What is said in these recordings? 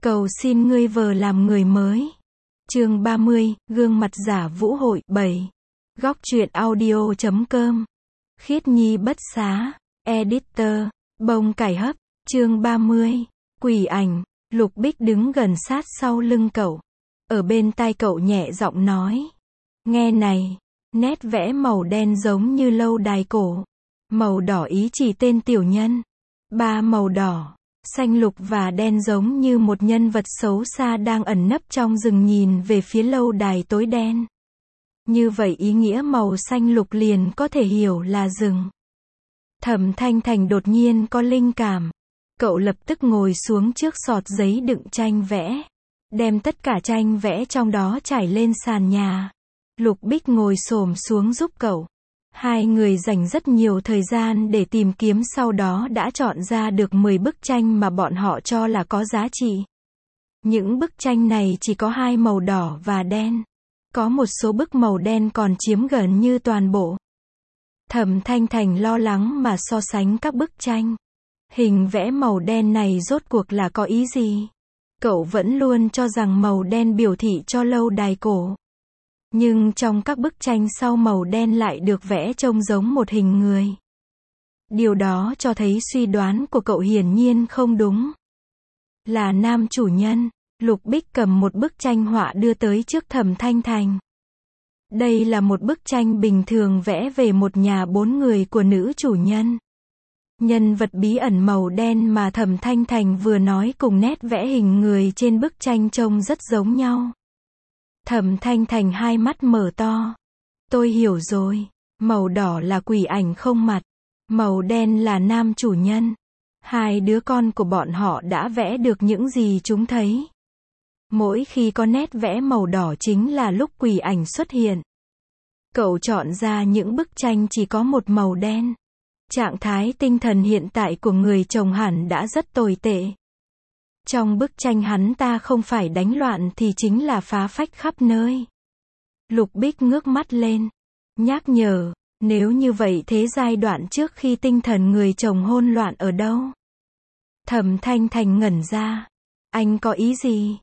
Cầu xin ngươi vờ làm người mới. Chương 30, gương mặt giả vũ hội 7. Góc truyện audio.com. Khiết Nhi bất xá. Editor. Bông cải hấp. Chương 30. Quỷ ảnh. Lục Bích đứng gần sát sau lưng cậu. Ở bên tai cậu nhẹ giọng nói. Nghe này. Nét vẽ màu đen giống như lâu đài cổ. Màu đỏ ý chỉ tên tiểu nhân. Ba màu đỏ, xanh lục và đen giống như một nhân vật xấu xa đang ẩn nấp trong rừng nhìn về phía lâu đài tối đen. Như vậy ý nghĩa màu xanh lục liền có thể hiểu là rừng. Thẩm Thanh Thành đột nhiên có linh cảm. Cậu lập tức ngồi xuống trước sọt giấy đựng tranh vẽ. Đem tất cả tranh vẽ trong đó trải lên sàn nhà. Lục Bích ngồi xổm xuống giúp cậu. Hai người dành rất nhiều thời gian để tìm kiếm, sau đó đã chọn ra được 10 bức tranh mà bọn họ cho là có giá trị. Những bức tranh này chỉ có hai màu đỏ và đen. Có một số bức màu đen còn chiếm gần như toàn bộ. Thẩm Thanh Thành lo lắng mà so sánh các bức tranh. Hình vẽ màu đen này rốt cuộc là có ý gì? Cậu vẫn luôn cho rằng màu đen biểu thị cho lâu đài cổ. Nhưng trong các bức tranh sau màu đen lại được vẽ trông giống một hình người. Điều đó cho thấy suy đoán của cậu hiển nhiên không đúng. Là nam chủ nhân. Lục Bích cầm một bức tranh họa đưa tới trước Thẩm Thanh Thành. Đây là một bức tranh bình thường vẽ về một nhà 4 người của nữ chủ nhân. Nhân vật bí ẩn màu đen mà Thẩm Thanh Thành vừa nói cùng nét vẽ hình người trên bức tranh trông rất giống nhau. Thẩm Thanh Thành hai mắt mở to. Tôi hiểu rồi. Màu đỏ là quỷ ảnh không mặt. Màu đen là nam chủ nhân. Hai đứa con của bọn họ đã vẽ được những gì chúng thấy. Mỗi khi có nét vẽ màu đỏ chính là lúc quỷ ảnh xuất hiện. Cậu chọn ra những bức tranh chỉ có một màu đen. Trạng thái tinh thần hiện tại của người chồng hẳn đã rất tồi tệ. Trong bức tranh hắn ta không phải đánh loạn thì chính là phá phách khắp nơi. Lục Bích ngước mắt lên. Nhắc nhở, nếu như vậy thế giai đoạn trước khi tinh thần người chồng hỗn loạn ở đâu? Thẩm Thanh Thành ngẩn ra. Anh có ý gì?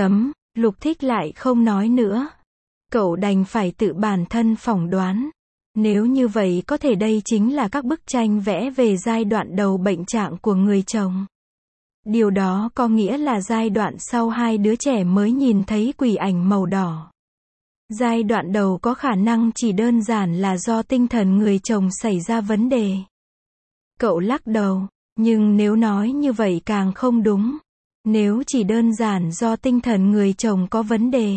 Lục Thích lại không nói nữa. Cậu đành phải tự bản thân phỏng đoán. Nếu như vậy có thể đây chính là các bức tranh vẽ về giai đoạn đầu bệnh trạng của người chồng. Điều đó có nghĩa là giai đoạn sau hai đứa trẻ mới nhìn thấy quỷ ảnh màu đỏ. Giai đoạn đầu có khả năng chỉ đơn giản là do tinh thần người chồng xảy ra vấn đề. Cậu lắc đầu, nhưng nếu nói như vậy càng không đúng. Nếu chỉ đơn giản do tinh thần người chồng có vấn đề,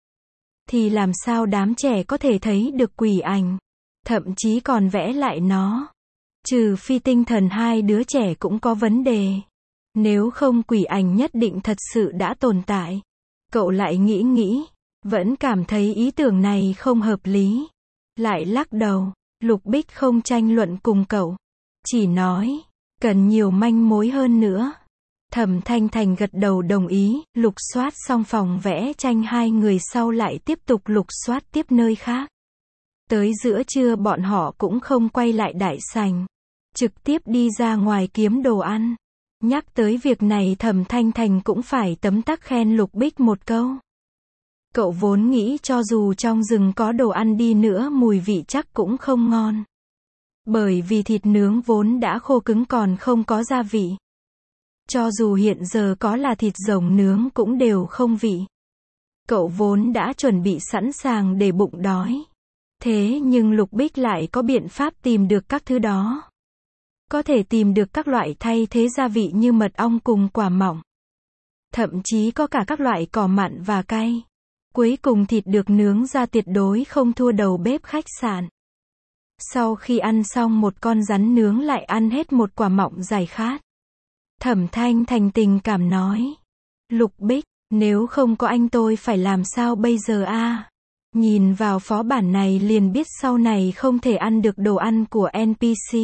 thì làm sao đám trẻ có thể thấy được quỷ ảnh, thậm chí còn vẽ lại nó. Trừ phi tinh thần hai đứa trẻ cũng có vấn đề. Nếu không quỷ ảnh nhất định thật sự đã tồn tại. Cậu lại nghĩ, vẫn cảm thấy ý tưởng này không hợp lý. Lại lắc đầu. Lục Bích không tranh luận cùng cậu. Chỉ nói, cần nhiều manh mối hơn nữa. Thẩm Thanh Thành gật đầu đồng ý. Lục soát xong phòng vẽ tranh hai người sau lại tiếp tục lục soát tiếp nơi khác. Tới giữa trưa bọn họ cũng không quay lại đại sảnh. Trực tiếp đi ra ngoài kiếm đồ ăn. Nhắc tới việc này Thẩm Thanh Thành cũng phải tấm tắc khen Lục Bích một câu. Cậu vốn nghĩ cho dù trong rừng có đồ ăn đi nữa mùi vị chắc cũng không ngon. Bởi vì thịt nướng vốn đã khô cứng còn không có gia vị. Cho dù hiện giờ có là thịt rồng nướng cũng đều không vị. Cậu vốn đã chuẩn bị sẵn sàng để bụng đói. Thế nhưng Lục Bích lại có biện pháp tìm được các thứ đó. Có thể tìm được các loại thay thế gia vị như mật ong cùng quả mọng. Thậm chí có cả các loại cỏ mặn và cay. Cuối cùng thịt được nướng ra tuyệt đối không thua đầu bếp khách sạn. Sau khi ăn xong một con rắn nướng lại ăn hết một quả mọng giải khát. Thẩm Thanh Thành tình cảm nói. Lục Bích, nếu không có anh tôi phải làm sao bây giờ a? Nhìn vào phó bản này liền biết sau này không thể ăn được đồ ăn của NPC.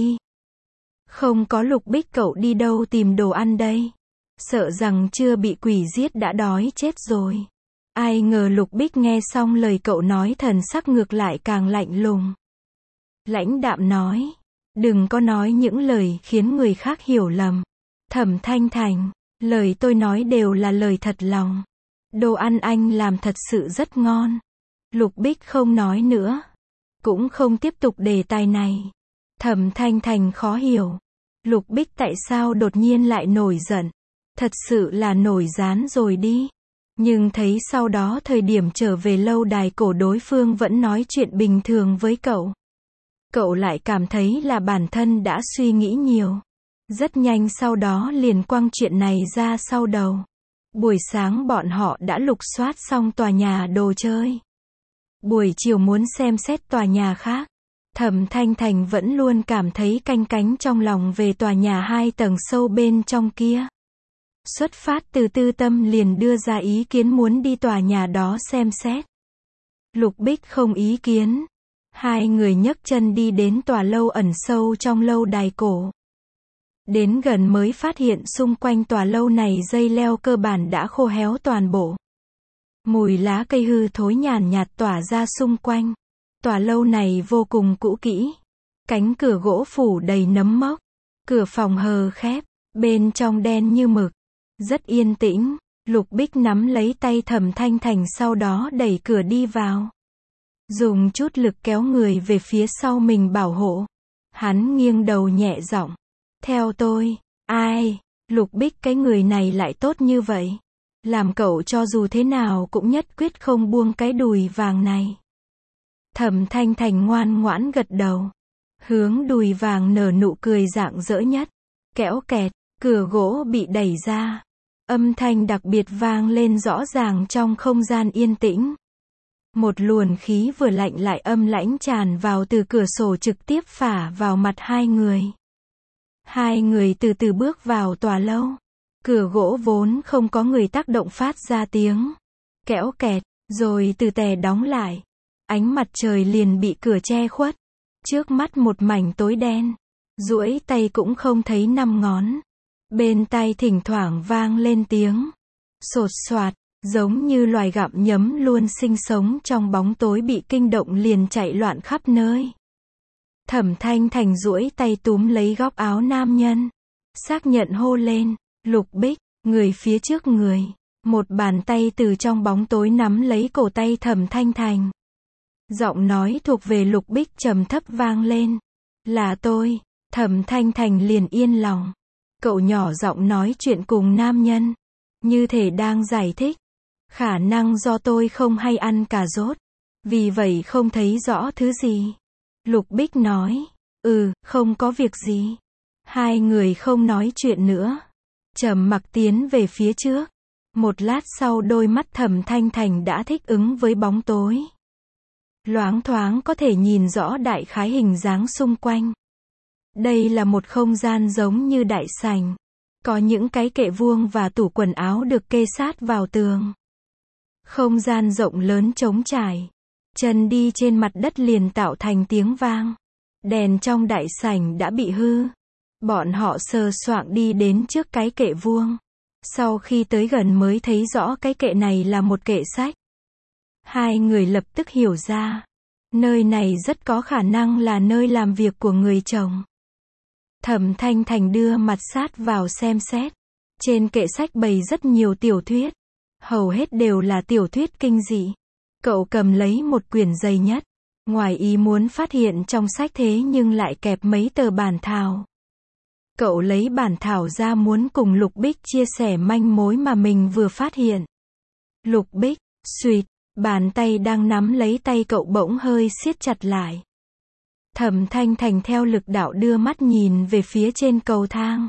Không có Lục Bích cậu đi đâu tìm đồ ăn đây? Sợ rằng chưa bị quỷ giết đã đói chết rồi. Ai ngờ Lục Bích nghe xong lời cậu nói thần sắc ngược lại càng lạnh lùng. Lãnh đạm nói. Đừng có nói những lời khiến người khác hiểu lầm. Thẩm Thanh Thành. Lời tôi nói đều là lời thật lòng. Đồ ăn anh làm thật sự rất ngon. Lục Bích không nói nữa. Cũng không tiếp tục đề tài này. Thẩm Thanh Thành khó hiểu. Lục Bích tại sao đột nhiên lại nổi giận. Thật sự là nổi gián rồi đi. Nhưng thấy sau đó thời điểm trở về lâu đài cổ đối phương vẫn nói chuyện bình thường với cậu. Cậu lại cảm thấy là bản thân đã suy nghĩ nhiều. Rất nhanh sau đó liền quăng chuyện này ra sau đầu. Buổi sáng bọn họ đã lục soát xong tòa nhà đồ chơi. Buổi chiều muốn xem xét tòa nhà khác. Thẩm Thanh Thành vẫn luôn cảm thấy canh cánh trong lòng về tòa nhà 2 tầng sâu bên trong kia. Xuất phát từ tư tâm liền đưa ra ý kiến muốn đi tòa nhà đó xem xét. Lục Bích không ý kiến. Hai người nhấc chân đi đến tòa lâu ẩn sâu trong lâu đài cổ. Đến gần mới phát hiện xung quanh tòa lâu này dây leo cơ bản đã khô héo toàn bộ. Mùi lá cây hư thối nhàn nhạt tỏa ra xung quanh. Tòa lâu này vô cùng cũ kỹ. Cánh cửa gỗ phủ đầy nấm mốc. Cửa phòng hờ khép, bên trong đen như mực. Rất yên tĩnh. Lục Bích nắm lấy tay Thẩm Thanh Thành sau đó đẩy cửa đi vào. Dùng chút lực kéo người về phía sau mình bảo hộ. Hắn nghiêng đầu nhẹ giọng. Theo tôi. Ai? Lục Bích cái người này lại tốt như vậy. Làm cậu cho dù thế nào cũng nhất quyết không buông cái đùi vàng này. Thẩm Thanh Thành ngoan ngoãn gật đầu. Hướng đùi vàng nở nụ cười rạng rỡ nhất. Kéo kẹt, cửa gỗ bị đẩy ra. Âm thanh đặc biệt vang lên rõ ràng trong không gian yên tĩnh. Một luồng khí vừa lạnh lại âm lãnh tràn vào từ cửa sổ trực tiếp phả vào mặt hai người. Hai người từ từ bước vào tòa lâu. Cửa gỗ vốn không có người tác động phát ra tiếng. Kéo kẹt, rồi từ tè đóng lại. Ánh mặt trời liền bị cửa che khuất. Trước mắt một mảnh tối đen. Duỗi tay cũng không thấy 5 ngón. Bên tai thỉnh thoảng vang lên tiếng. Sột soạt, giống như loài gặm nhấm luôn sinh sống trong bóng tối bị kinh động liền chạy loạn khắp nơi. Thẩm Thanh Thành duỗi tay túm lấy góc áo nam nhân. Xác nhận hô lên. Lục Bích, người phía trước người. Một bàn tay từ trong bóng tối nắm lấy cổ tay Thẩm Thanh Thành. Giọng nói thuộc về Lục Bích trầm thấp vang lên. Là tôi. Thẩm Thanh Thành liền yên lòng. Cậu nhỏ giọng nói chuyện cùng nam nhân. Như thể đang giải thích. Khả năng do tôi không hay ăn cà rốt. Vì vậy không thấy rõ thứ gì. Lục Bích nói. Không có việc gì. Hai người không nói chuyện nữa. Trầm mặc tiến về phía trước. Một lát sau đôi mắt Thẩm Thanh Thành đã thích ứng với bóng tối. Loáng thoáng có thể nhìn rõ đại khái hình dáng xung quanh. Đây là một không gian giống như đại sảnh. Có những cái kệ vuông và tủ quần áo được kê sát vào tường. Không gian rộng lớn trống trải. Chân đi trên mặt đất liền tạo thành tiếng vang. Đèn trong đại sảnh đã bị hư. Bọn họ sờ soạng đi đến trước cái kệ vuông. Sau khi tới gần mới thấy rõ cái kệ này là một kệ sách. Hai người lập tức hiểu ra. Nơi này rất có khả năng là nơi làm việc của người chồng. Thẩm Thanh Thành đưa mặt sát vào xem xét. Trên kệ sách bày rất nhiều tiểu thuyết. Hầu hết đều là tiểu thuyết kinh dị. Cậu cầm lấy một quyển dày nhất. Ngoài ý muốn phát hiện trong sách thế nhưng lại kẹp mấy tờ bản thảo. Cậu lấy bản thảo ra muốn cùng Lục Bích chia sẻ manh mối mà mình vừa phát hiện. Lục Bích, suýt, bàn tay đang nắm lấy tay cậu bỗng hơi siết chặt lại. Thẩm Thanh Thành theo lực đạo đưa mắt nhìn về phía trên cầu thang.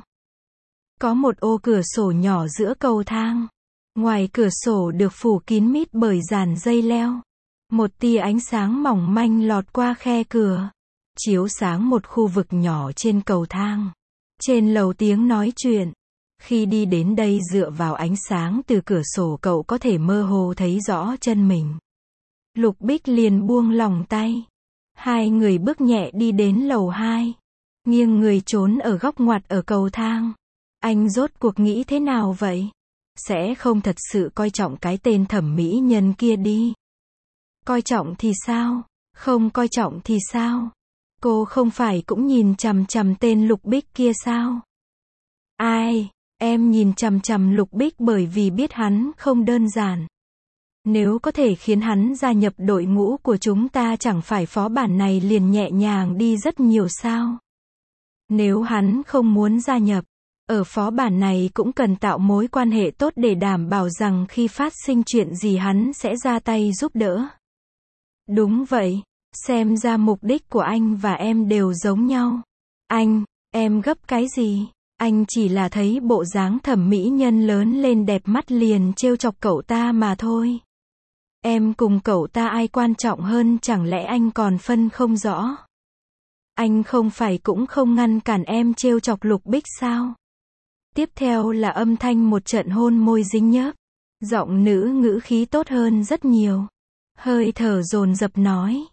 Có một ô cửa sổ nhỏ giữa cầu thang. Ngoài cửa sổ được phủ kín mít bởi dàn dây leo. Một tia ánh sáng mỏng manh lọt qua khe cửa. Chiếu sáng một khu vực nhỏ trên cầu thang. Trên lầu tiếng nói chuyện. Khi đi đến đây dựa vào ánh sáng từ cửa sổ cậu có thể mơ hồ thấy rõ chân mình. Lục Bích liền buông lỏng tay. Hai người bước nhẹ đi đến lầu 2. Nghiêng người trốn ở góc ngoặt ở cầu thang. Anh rốt cuộc nghĩ thế nào vậy? Sẽ không thật sự coi trọng cái tên thẩm mỹ nhân kia đi. Coi trọng thì sao? Không coi trọng thì sao? Cô không phải cũng nhìn chằm chằm tên Lục Bích kia sao? Ai? Em nhìn chằm chằm Lục Bích bởi vì biết hắn không đơn giản. Nếu có thể khiến hắn gia nhập đội ngũ của chúng ta chẳng phải phó bản này liền nhẹ nhàng đi rất nhiều sao? Nếu hắn không muốn gia nhập, ở phó bản này cũng cần tạo mối quan hệ tốt để đảm bảo rằng khi phát sinh chuyện gì hắn sẽ ra tay giúp đỡ. Đúng vậy, xem ra mục đích của anh và em đều giống nhau. Em gấp cái gì? Anh chỉ là thấy bộ dáng thẩm mỹ nhân lớn lên đẹp mắt liền trêu chọc cậu ta mà thôi. Em cùng cậu ta ai quan trọng hơn, chẳng lẽ anh còn phân không rõ? Anh không phải cũng không ngăn cản em trêu chọc Lục Bích sao? Tiếp theo là âm thanh một trận hôn môi dính nhớp. Giọng nữ ngữ khí tốt hơn rất nhiều. Hơi thở dồn dập nói.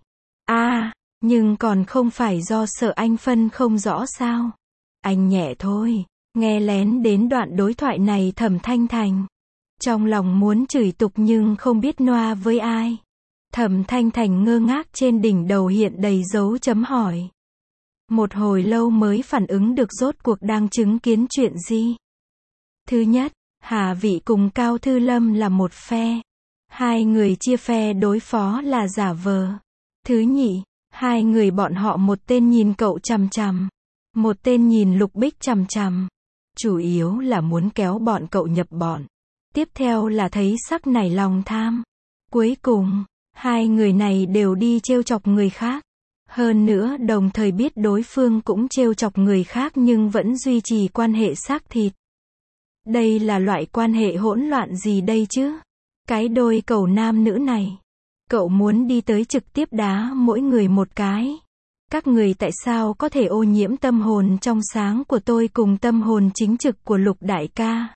Nhưng còn không phải do sợ anh phân không rõ sao? Anh nhẹ thôi. Nghe lén đến đoạn đối thoại này Thẩm Thanh Thành. Trong lòng muốn chửi tục nhưng không biết noa với ai. Thẩm Thanh Thành ngơ ngác, trên đỉnh đầu hiện đầy dấu chấm hỏi. Một hồi lâu mới phản ứng được rốt cuộc đang chứng kiến chuyện gì. Thứ nhất, Hà Vị cùng Cao Thư Lâm là một phe. Hai người chia phe đối phó là giả vờ. Thứ nhị, hai người bọn họ một tên nhìn cậu chằm chằm, một tên nhìn Lục Bích chằm chằm. Chủ yếu là muốn kéo bọn cậu nhập bọn. Tiếp theo là thấy sắc nảy lòng tham. Cuối cùng, hai người này đều đi trêu chọc người khác. Hơn nữa đồng thời biết đối phương cũng trêu chọc người khác nhưng vẫn duy trì quan hệ xác thịt. Đây là loại quan hệ hỗn loạn gì đây chứ? Cái đôi cầu nam nữ này. Cậu muốn đi tới trực tiếp đá mỗi người một cái. Các người tại sao có thể ô nhiễm tâm hồn trong sáng của tôi cùng tâm hồn chính trực của Lục đại ca?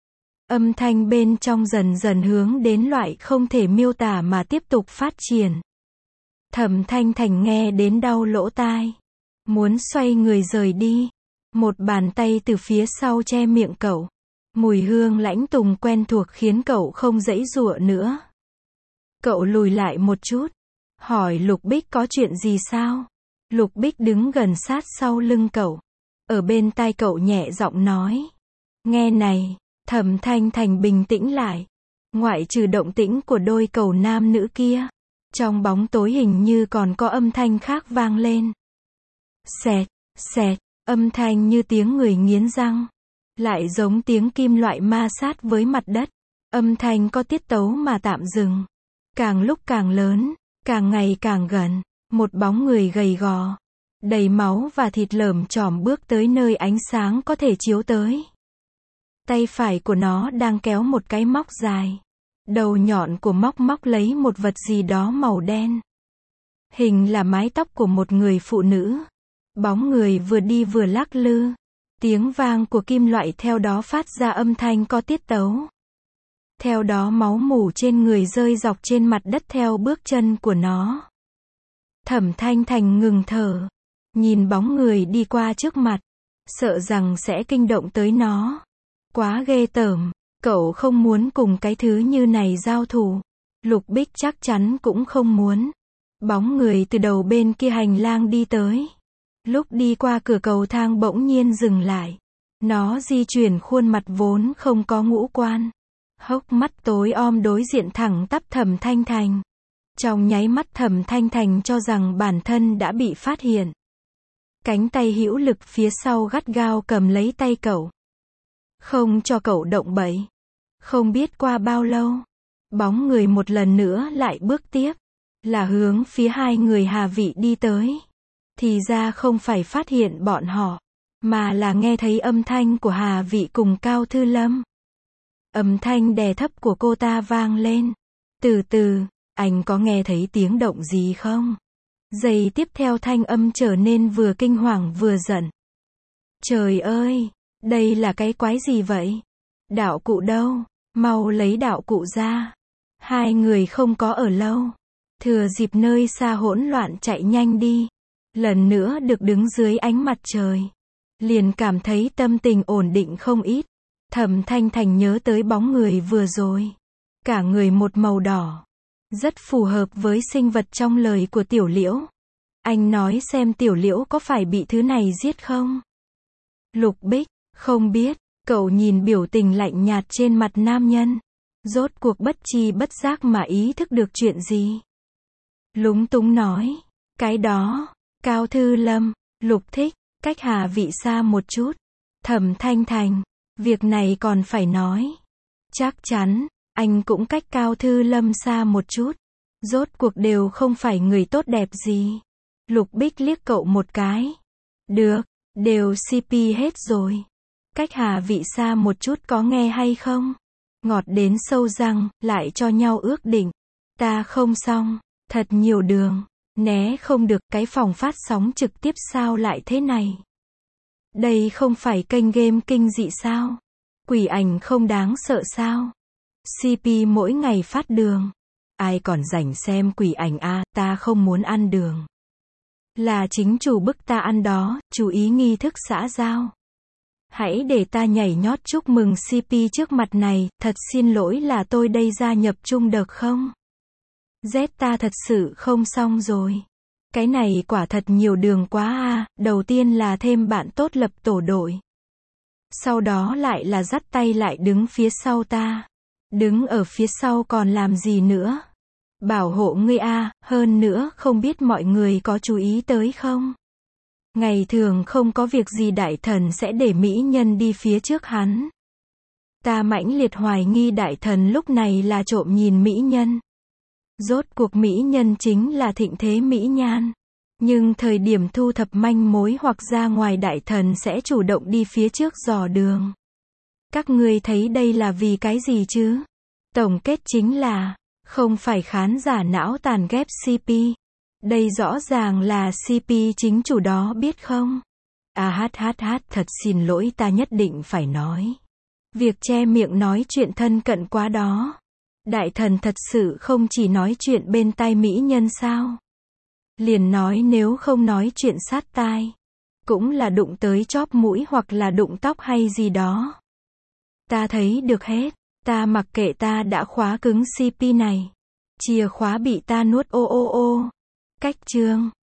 Âm thanh bên trong dần dần hướng đến loại không thể miêu tả mà tiếp tục phát triển. Thẩm Thanh Thành nghe đến đau lỗ tai. Muốn xoay người rời đi. Một bàn tay từ phía sau che miệng cậu. Mùi hương lãnh tùng quen thuộc khiến cậu không giãy giụa nữa. Cậu lùi lại một chút. Hỏi Lục Bích có chuyện gì sao? Lục Bích đứng gần sát sau lưng cậu. Ở bên tai cậu nhẹ giọng nói. Nghe này, Thẩm Thanh Thành bình tĩnh lại. Ngoại trừ động tĩnh của đôi cầu nam nữ kia. Trong bóng tối hình như còn có âm thanh khác vang lên. Xẹt, xẹt, âm thanh như tiếng người nghiến răng. Lại giống tiếng kim loại ma sát với mặt đất. Âm thanh có tiết tấu mà tạm dừng. Càng lúc càng lớn, càng ngày càng gần. Một bóng người gầy gò, đầy máu và thịt lởm chởm bước tới nơi ánh sáng có thể chiếu tới. Tay phải của nó đang kéo một cái móc dài. Đầu nhọn của móc lấy một vật gì đó màu đen. Hình là mái tóc của một người phụ nữ. Bóng người vừa đi vừa lắc lư. Tiếng vang của kim loại theo đó phát ra âm thanh có tiết tấu. Theo đó máu mủ trên người rơi dọc trên mặt đất theo bước chân của nó. Thẩm Thanh Thành ngừng thở. Nhìn bóng người đi qua trước mặt. Sợ rằng sẽ kinh động tới nó. Quá ghê tởm. Cậu không muốn cùng cái thứ như này giao thủ. Lục Bích chắc chắn cũng không muốn. Bóng người từ đầu bên kia hành lang đi tới. Lúc đi qua cửa cầu thang bỗng nhiên dừng lại. Nó di chuyển khuôn mặt vốn không có ngũ quan. Hốc mắt tối om đối diện thẳng tắp Thẩm Thanh Thành. Trong nháy mắt Thẩm Thanh Thành cho rằng bản thân đã bị phát hiện. Cánh tay hữu lực phía sau gắt gao cầm lấy tay cậu. Không cho cậu động bậy. Không biết qua bao lâu. Bóng người một lần nữa lại bước tiếp. Là hướng phía hai người Hà Vị đi tới. Thì ra không phải phát hiện bọn họ. Mà là nghe thấy âm thanh của Hà Vị cùng Cao Thư Lâm. Âm thanh đè thấp của cô ta vang lên. Từ từ, anh có nghe thấy tiếng động gì không? Giây tiếp theo thanh âm trở nên vừa kinh hoàng vừa giận. Trời ơi, đây là cái quái gì vậy? Đạo cụ đâu? Mau lấy đạo cụ ra. Hai người không có ở lâu. Thừa dịp nơi xa hỗn loạn chạy nhanh đi. Lần nữa được đứng dưới ánh mặt trời. Liền cảm thấy tâm tình ổn định không ít. Thẩm Thanh Thành nhớ tới bóng người vừa rồi. Cả người một màu đỏ. Rất phù hợp với sinh vật trong lời của Tiểu Liễu. Anh nói xem Tiểu Liễu có phải bị thứ này giết không? Lục Bích, không biết. Cậu nhìn biểu tình lạnh nhạt trên mặt nam nhân. Rốt cuộc bất tri bất giác mà ý thức được chuyện gì. Lúng túng nói. Cái đó, Cao Thư Lâm, Lục thích, cách Hà Vị xa một chút. Thẩm Thanh Thành, việc này còn phải nói. Chắc chắn, anh cũng cách Cao Thư Lâm xa một chút. Rốt cuộc đều không phải người tốt đẹp gì. Lục Bích liếc cậu một cái. Được, đều CP hết rồi. Cách Hà Vị xa một chút có nghe hay không? Ngọt đến sâu răng, lại cho nhau ước định. Ta không xong, thật nhiều đường. Né không được, cái phòng phát sóng trực tiếp sao lại thế này? Đây không phải kênh game kinh dị sao? Quỷ ảnh không đáng sợ sao? CP mỗi ngày phát đường. Ai còn rảnh xem quỷ ảnh a, ta không muốn ăn đường. Là chính chủ bức ta ăn đó, chú ý nghi thức xã giao. Hãy để ta nhảy nhót chúc mừng CP trước mặt này, thật xin lỗi là tôi đây gia nhập chung được không? Z ta thật sự không xong rồi. Cái này quả thật nhiều đường quá a, đầu tiên là thêm bạn tốt lập tổ đội. Sau đó lại là dắt tay lại đứng phía sau ta. Đứng ở phía sau còn làm gì nữa? Bảo hộ ngươi a, hơn nữa không biết mọi người có chú ý tới không? Ngày thường không có việc gì đại thần sẽ để mỹ nhân đi phía trước hắn. Ta mãnh liệt hoài nghi đại thần lúc này là trộm nhìn mỹ nhân. Rốt cuộc mỹ nhân chính là thịnh thế mỹ nhan. Nhưng thời điểm thu thập manh mối hoặc ra ngoài đại thần sẽ chủ động đi phía trước dò đường. Các ngươi thấy đây là vì cái gì chứ? Tổng kết chính là, không phải khán giả não tàn ghép CP. Đây rõ ràng là CP chính chủ đó biết không? Thật xin lỗi ta nhất định phải nói. Việc che miệng nói chuyện thân cận quá đó. Đại thần thật sự không chỉ nói chuyện bên tai mỹ nhân sao? Liền nói nếu không nói chuyện sát tai. Cũng là đụng tới chóp mũi hoặc là đụng tóc hay gì đó. Ta thấy được hết. Ta mặc kệ ta đã khóa cứng CP này. Chìa khóa bị ta nuốt ô. Cách chương.